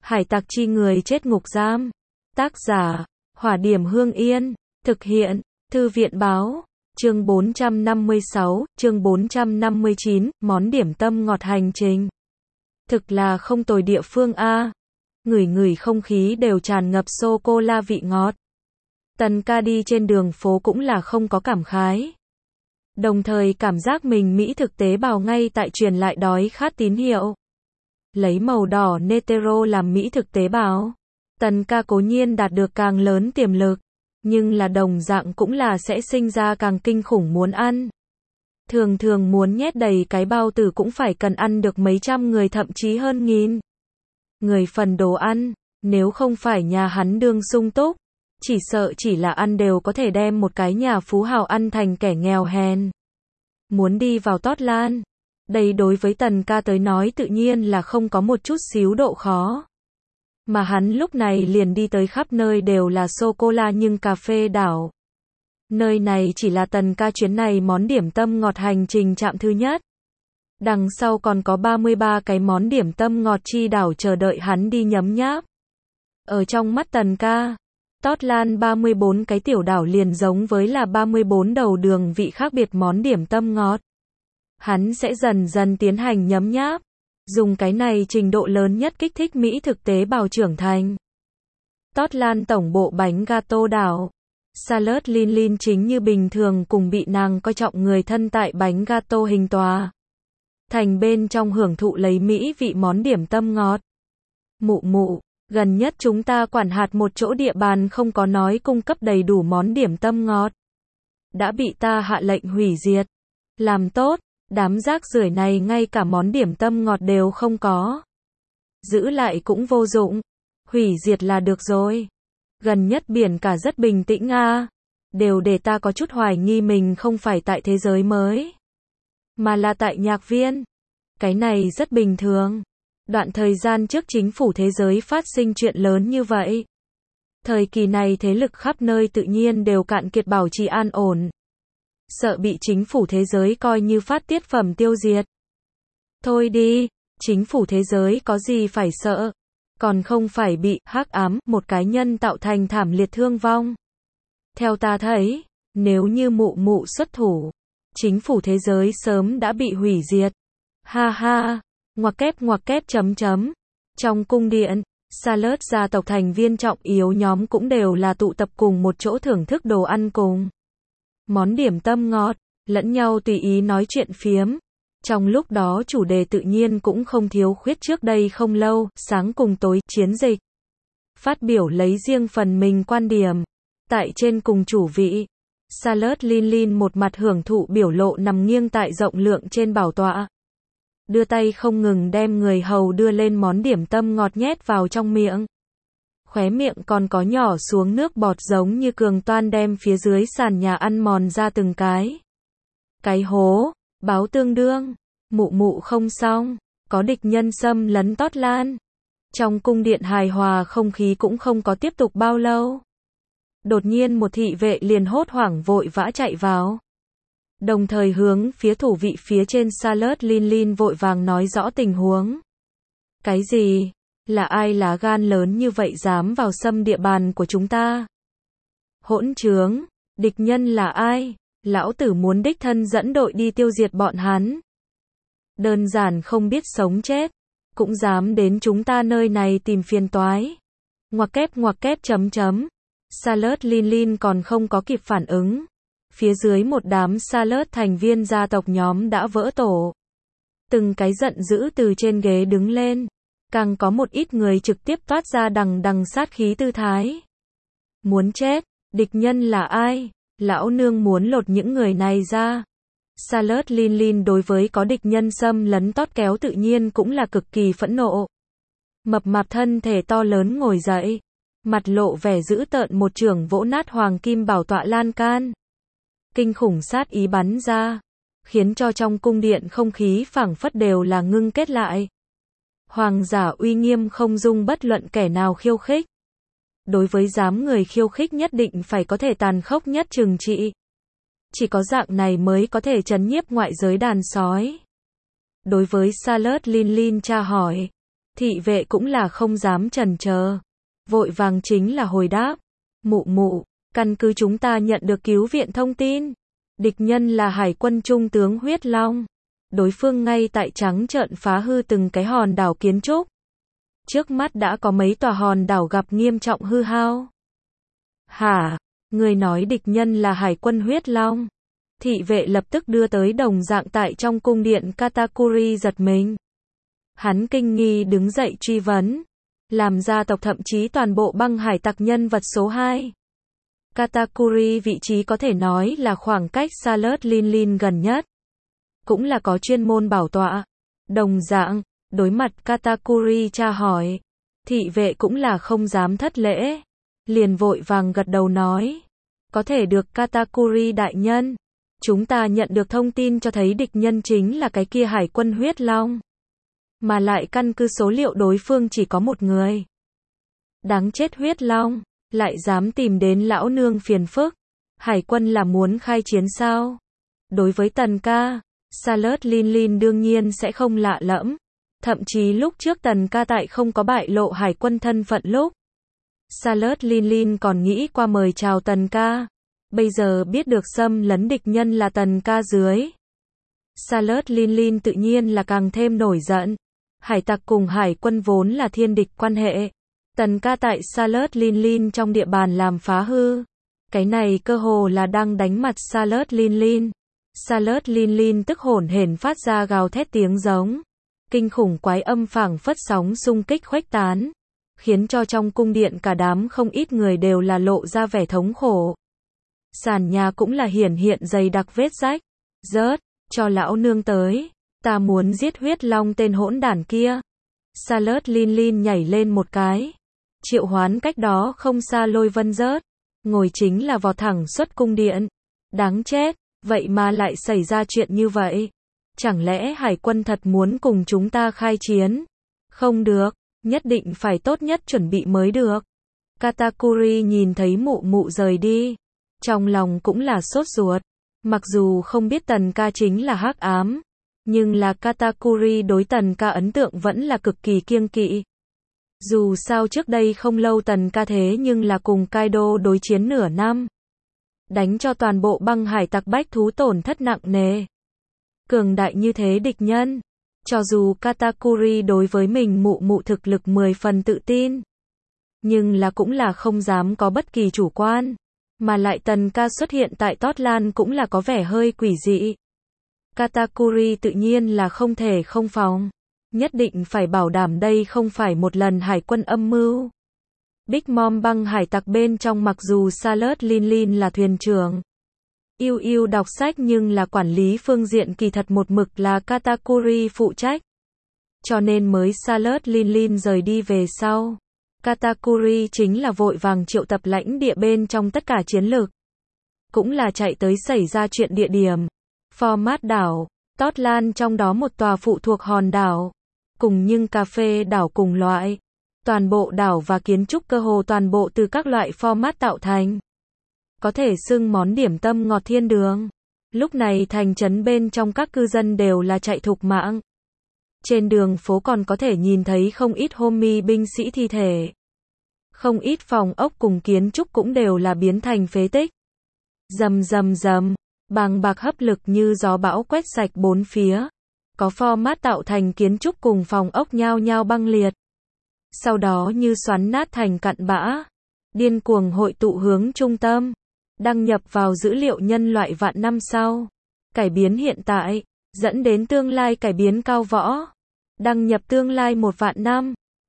Hải tặc chi người chết ngục giam. Tác giả, Hỏa Điểm Hương Yên. Thực hiện, Thư viện Báo. Chương 456, chương 459, món điểm tâm ngọt hành trình. Thực là không tồi địa phương a. Ngửi ngửi không khí đều tràn ngập sô-cô-la vị ngọt. Tần ca đi trên đường phố cũng là không có cảm khái. Đồng thời cảm giác mình Mỹ thực tế bào ngay tại truyền lại đói khát tín hiệu. Lấy màu đỏ Netero làm Mỹ thực tế bào. Tần ca cố nhiên đạt được càng lớn tiềm lực, nhưng là đồng dạng cũng là sẽ sinh ra càng kinh khủng muốn ăn. Thường thường muốn nhét đầy cái bao tử cũng phải cần ăn được mấy trăm người thậm chí hơn nghìn. Người phần đồ ăn, nếu không phải nhà hắn đương sung túc, chỉ sợ chỉ là ăn đều có thể đem một cái nhà phú hào ăn thành kẻ nghèo hèn. Muốn đi vào tót lan, đây đối với Tần ca tới nói tự nhiên là không có một chút xíu độ khó. Mà hắn lúc này liền đi tới khắp nơi đều là sô-cô-la nhưng cà phê đảo. Nơi này chỉ là Tần ca chuyến này món điểm tâm ngọt hành trình trạm thứ nhất. Đằng sau còn có 33 cái món điểm tâm ngọt chi đảo chờ đợi hắn đi nhấm nháp. Ở trong mắt Tần ca, tót lan 34 cái tiểu đảo liền giống với là 34 đầu đường vị khác biệt món điểm tâm ngọt. Hắn sẽ dần dần tiến hành nhấm nháp, dùng cái này trình độ lớn nhất kích thích Mỹ thực tế bào trưởng thành. Tót lan tổng bộ bánh gato đảo. Salad Lin Lin chính như bình thường cùng bị nàng coi trọng người thân tại bánh gato hình tòa. Thành bên trong hưởng thụ lấy Mỹ vị món điểm tâm ngọt. Mụ mụ, gần nhất chúng ta quản hạt một chỗ địa bàn không có nói cung cấp đầy đủ món điểm tâm ngọt. Đã bị ta hạ lệnh hủy diệt. Làm tốt, đám rác rưởi này ngay cả món điểm tâm ngọt đều không có. Giữ lại cũng vô dụng. Hủy diệt là được rồi. Gần nhất biển cả rất bình tĩnh a, đều để ta có chút hoài nghi mình không phải tại thế giới mới, mà là tại nhạc viên. Cái này rất bình thường. Đoạn thời gian trước chính phủ thế giới phát sinh chuyện lớn như vậy. Thời kỳ này thế lực khắp nơi tự nhiên đều cạn kiệt bảo trì an ổn. Sợ bị chính phủ thế giới coi như phát tiết phẩm tiêu diệt. Thôi đi, chính phủ thế giới có gì phải sợ. Còn không phải bị hắc ám một cá nhân tạo thành thảm liệt thương vong. Theo ta thấy, nếu như mụ mụ xuất thủ, chính phủ thế giới sớm đã bị hủy diệt. Ha ha, ngoặc kép chấm chấm. Trong cung điện, Salad gia tộc thành viên trọng yếu nhóm cũng đều là tụ tập cùng một chỗ thưởng thức đồ ăn cùng món điểm tâm ngọt, lẫn nhau tùy ý nói chuyện phiếm. Trong lúc đó chủ đề tự nhiên cũng không thiếu khuyết trước đây không lâu, sáng cùng tối, chiến dịch. Phát biểu lấy riêng phần mình quan điểm. Tại trên cùng chủ vị, Salad Lin Lin một mặt hưởng thụ biểu lộ nằm nghiêng tại rộng lượng trên bảo tọa. Đưa tay không ngừng đem người hầu đưa lên món điểm tâm ngọt nhét vào trong miệng. Khóe miệng còn có nhỏ xuống nước bọt giống như cường toan đem phía dưới sàn nhà ăn mòn ra từng cái. Cái hố, báo tương đương. Mụ mụ không xong, có địch nhân xâm lấn tót lan. Trong cung điện hài hòa không khí cũng không có tiếp tục bao lâu. Đột nhiên một thị vệ liền hốt hoảng vội vã chạy vào. Đồng thời hướng phía thủ vị phía trên Salad Lin Lin vội vàng nói rõ tình huống. Cái gì? Là ai lá gan lớn như vậy dám vào xâm địa bàn của chúng ta? Hỗn trướng, địch nhân là ai? Lão tử muốn đích thân dẫn đội đi tiêu diệt bọn hắn. Đơn giản không biết sống chết, cũng dám đến chúng ta nơi này tìm phiền toái. Ngoặc kép chấm chấm. Salad Lin Lin còn không có kịp phản ứng. Phía dưới một đám Salad thành viên gia tộc nhóm đã vỡ tổ. Từng cái giận dữ từ trên ghế đứng lên. Càng có một ít người trực tiếp toát ra đằng đằng sát khí tư thái. Muốn chết, địch nhân là ai? Lão nương muốn lột những người này ra. Salad Lin Lin đối với có địch nhân xâm lấn tót kéo tự nhiên cũng là cực kỳ phẫn nộ. Mập mạp thân thể to lớn ngồi dậy, mặt lộ vẻ dữ tợn một chưởng vỗ nát hoàng kim bảo tọa lan can. Kinh khủng sát ý bắn ra, khiến cho trong cung điện không khí phảng phất đều là ngưng kết lại. Hoàng giả uy nghiêm không dung bất luận kẻ nào khiêu khích. Đối với dám người khiêu khích nhất định phải có thể tàn khốc nhất trừng trị. Chỉ có dạng này mới có thể trấn nhiếp ngoại giới đàn sói. Đối với Salad Lin Lin tra hỏi, Thị vệ cũng là không dám chần chờ, vội vàng chính là hồi đáp. Mụ mụ, căn cứ chúng ta nhận được cứu viện thông tin, địch nhân là hải quân trung tướng Huyết Long. Đối phương ngay tại trắng trợn phá hư từng cái hòn đảo kiến trúc. Trước mắt đã có mấy tòa hòn đảo gặp nghiêm trọng hư hao. Hả? Người nói địch nhân là hải quân Huyết Long. Thị vệ lập tức đưa tới đồng dạng tại trong cung điện Katakuri giật mình. Hắn kinh nghi đứng dậy truy vấn. Làm gia tộc thậm chí toàn bộ băng hải tặc nhân vật số 2. Katakuri vị trí có thể nói là khoảng cách Salut Lin gần nhất. Cũng là có chuyên môn bảo tọa. Đồng dạng, đối mặt Katakuri tra hỏi. Thị vệ cũng là không dám thất lễ. Liền vội vàng gật đầu nói. Có thể được Katakuri đại nhân. Chúng ta nhận được thông tin cho thấy địch nhân chính là cái kia hải quân Huyết Long. Mà lại căn cứ số liệu đối phương chỉ có một người. Đáng chết Huyết Long, lại dám tìm đến lão nương phiền phức. Hải quân là muốn khai chiến sao? Đối với Tần ca, Salut Lin đương nhiên sẽ không lạ lẫm. Thậm chí lúc trước Tần ca tại không có bại lộ hải quân thân phận lúc. Salut Lin còn nghĩ qua mời chào Tần ca. Bây giờ biết được xâm lấn địch nhân là Tần ca dưới. Salut Lin tự nhiên là càng thêm nổi giận. Hải tặc cùng hải quân vốn là thiên địch quan hệ. Tần ca tại Salut Lin trong địa bàn làm phá hư. Cái này cơ hồ là đang đánh mặt Salut Lin. Salut Lin tức hổn hển phát ra gào thét tiếng giống. Kinh khủng quái âm phảng phất sóng xung kích khuếch tán. Khiến cho trong cung điện cả đám không ít người đều là lộ ra vẻ thống khổ. Sàn nhà cũng là hiện dày đặc vết rách. Rớt, cho lão nương tới. Ta muốn giết Huyết Long tên hỗn đản kia. Salut Lin nhảy lên một cái. Triệu hoán cách đó không xa Lôi Vân rớt. Ngồi chính là vọt thẳng xuất cung điện. Đáng chết, vậy mà lại xảy ra chuyện như vậy. Chẳng lẽ hải quân thật muốn cùng chúng ta khai chiến? Không được, nhất định phải tốt nhất chuẩn bị mới được. Katakuri nhìn thấy mụ mụ rời đi. Trong lòng cũng là sốt ruột. Mặc dù không biết Tần ca chính là hắc ám. Nhưng là Katakuri đối Tần ca ấn tượng vẫn là cực kỳ kiêng kỵ. Dù sao trước đây không lâu Tần ca thế nhưng là cùng Kaido đối chiến nửa năm. Đánh cho toàn bộ băng hải tặc bách thú tổn thất nặng nề. Cường đại như thế địch nhân. Cho dù Katakuri đối với mình mụ mụ thực lực 10 phần tự tin. Nhưng là cũng là không dám có bất kỳ chủ quan. Mà lại Tần ca xuất hiện tại Totland cũng là có vẻ hơi quỷ dị. Katakuri tự nhiên là không thể không phòng. Nhất định phải bảo đảm đây không phải một lần hải quân âm mưu. Big Mom băng hải tặc bên trong mặc dù Salut Lin là thuyền trưởng. Yêu đọc sách nhưng là quản lý phương diện kỳ thật một mực là Katakuri phụ trách. Cho nên mới Salut Lin rời đi về sau. Katakuri chính là vội vàng triệu tập lãnh địa bên trong tất cả chiến lược. Cũng là chạy tới xảy ra chuyện địa điểm. Format đảo, Totland trong đó một tòa phụ thuộc hòn đảo. Cùng nhưng cà phê đảo cùng loại. Toàn bộ đảo và kiến trúc cơ hồ toàn bộ từ các loại format tạo thành. Có thể xưng món điểm tâm ngọt thiên đường. Lúc này thành trấn bên trong các cư dân đều là chạy thục mạng. Trên đường phố còn có thể nhìn thấy không ít homie binh sĩ thi thể. Không ít phòng ốc cùng kiến trúc cũng đều là biến thành phế tích. Rầm rầm rầm, bàng bạc hấp lực như gió bão quét sạch bốn phía. Có format tạo thành kiến trúc cùng phòng ốc nhao nhao băng liệt. Sau đó như xoắn nát thành cặn bã. Điên cuồng hội tụ hướng trung tâm. Đăng nhập vào dữ liệu nhân loại vạn năm sau. Cải biến hiện tại, dẫn đến tương lai cải biến cao võ. Đăng nhập tương lai 1 vạn năm.